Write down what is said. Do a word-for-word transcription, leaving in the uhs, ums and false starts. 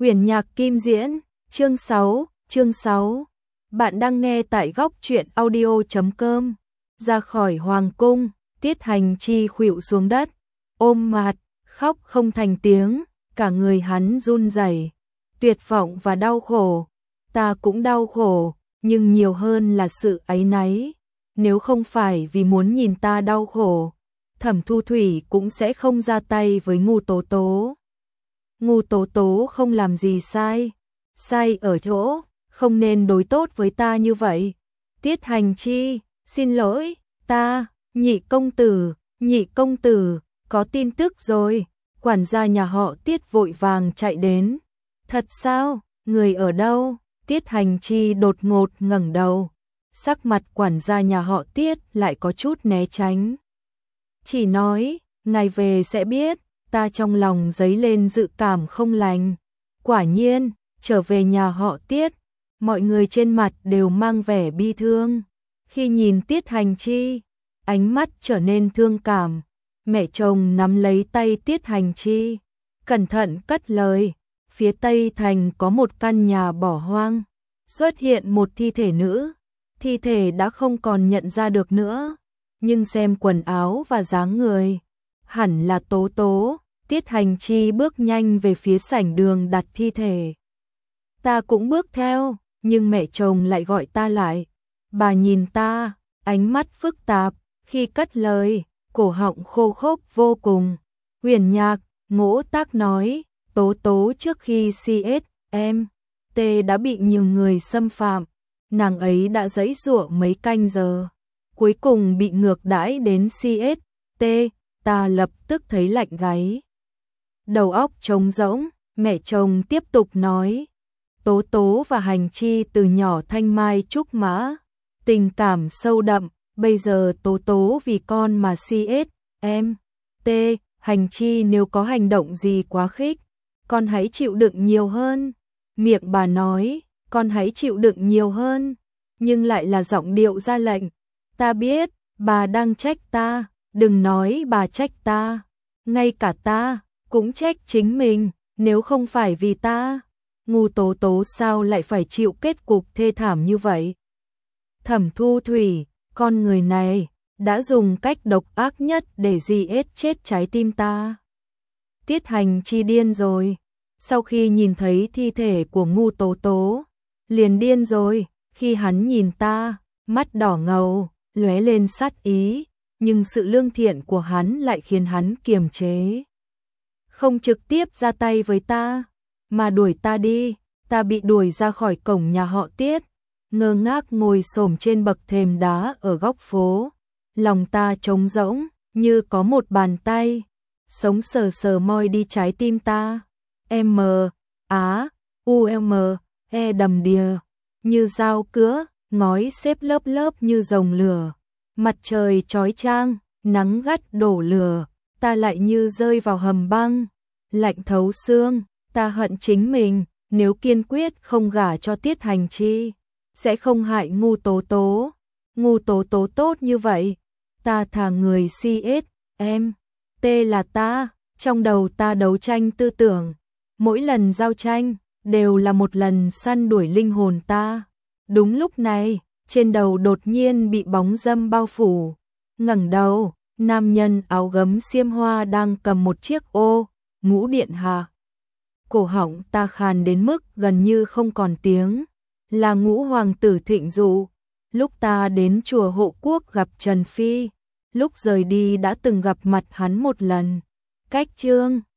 Huyền Nhạc Kim Diễn, chương sáu, chương sáu. Bạn đang nghe tại góc truyện audio chấm com. Ra khỏi hoàng cung, Tiết Hành Chi khuỵu xuống đất, ôm mặt, khóc không thành tiếng, cả người hắn run rẩy, tuyệt vọng và đau khổ. Ta cũng đau khổ, nhưng nhiều hơn là sự áy náy. Nếu không phải vì muốn nhìn ta đau khổ, Thẩm Thu Thủy cũng sẽ không ra tay với Ngô Tố Tố. Ngô Tố Tố không làm gì sai, sai ở chỗ không nên đối tốt với ta như vậy. Tiết Hành Chi, xin lỗi, ta, Nhị công tử, Nhị công tử, có tin tức rồi. Quản gia nhà họ Tiết vội vàng chạy đến. Thật sao? Người ở đâu? Tiết Hành Chi đột ngột ngẩng đầu. Sắc mặt quản gia nhà họ Tiết lại có chút né tránh. Chỉ nói, ngày về sẽ biết. Ta trong lòng dấy lên dự cảm không lành. Quả nhiên, trở về nhà họ Tiết, mọi người trên mặt đều mang vẻ bi thương. Khi nhìn Tiết Hành Chi, ánh mắt trở nên thương cảm. Mẹ chồng nắm lấy tay Tiết Hành Chi, cẩn thận cất lời. Phía Tây Thành có một căn nhà bỏ hoang, xuất hiện một thi thể nữ. Thi thể đã không còn nhận ra được nữa, nhưng xem quần áo và dáng người, hẳn là Tố Tố. Tiết Hành Chi bước nhanh về phía sảnh đường đặt thi thể. Ta cũng bước theo, nhưng mẹ chồng lại gọi ta lại. Bà nhìn ta, ánh mắt phức tạp, khi cất lời, cổ họng khô khốc vô cùng. Huyền Nhạc, Ngỗ Tác nói, Tố Tố trước khi xê ét em tê đã bị nhiều người xâm phạm. Nàng ấy đã giãy giụa mấy canh giờ, cuối cùng bị ngược đãi đến xê ét tê. Ta lập tức thấy lạnh gáy, đầu óc trống rỗng. Mẹ chồng tiếp tục nói, Tố Tố và Hành Chi từ nhỏ thanh mai trúc mã, tình cảm sâu đậm. Bây giờ Tố Tố vì con mà xê ét em tê. Hành Chi nếu có hành động gì quá khích, con hãy chịu đựng nhiều hơn. Miệng bà nói, con hãy chịu đựng nhiều hơn, nhưng lại là giọng điệu ra lệnh. Ta biết, bà đang trách ta, đừng nói bà trách ta, ngay cả ta cũng trách chính mình. Nếu không phải vì ta, Ngô Tố Tố sao lại phải chịu kết cục thê thảm như vậy? Thẩm Thu Thủy, con người này đã dùng cách độc ác nhất để giết chết trái tim ta. Tiết Hành Chi điên rồi. Sau khi nhìn thấy thi thể của Ngô Tố Tố, liền điên rồi. Khi hắn nhìn ta, mắt đỏ ngầu, lóe lên sát ý, nhưng sự lương thiện của hắn lại khiến hắn kiềm chế, không trực tiếp ra tay với ta, mà đuổi ta đi. Ta bị đuổi ra khỏi cổng nhà họ Tiết, ngơ ngác ngồi xổm trên bậc thềm đá ở góc phố. Lòng ta trống rỗng, như có một bàn tay sống sờ sờ moi đi trái tim ta. M, Á, U M, E đầm đìa, như dao cứa, ngói xếp lớp lớp như rồng lửa. Mặt trời chói chang, nắng gắt đổ lửa, ta lại như rơi vào hầm băng, lạnh thấu xương. Ta hận chính mình, nếu kiên quyết không gả cho Tiết Hành Chi, sẽ không hại Ngô Tố Tố. Ngô Tố Tố tốt như vậy, ta thà người xê ét em tê là ta. Trong đầu ta đấu tranh tư tưởng, mỗi lần giao tranh đều là một lần săn đuổi linh hồn ta. Đúng lúc này, trên đầu đột nhiên bị bóng râm bao phủ. Ngẩng đầu, nam nhân áo gấm xiêm hoa đang cầm một chiếc ô, Ngũ điện hạ. Cổ họng ta khàn đến mức gần như không còn tiếng. Là Ngũ hoàng tử Thịnh Dụ. Lúc ta đến chùa Hộ Quốc gặp Trần Phi, lúc rời đi đã từng gặp mặt hắn một lần. Cách chương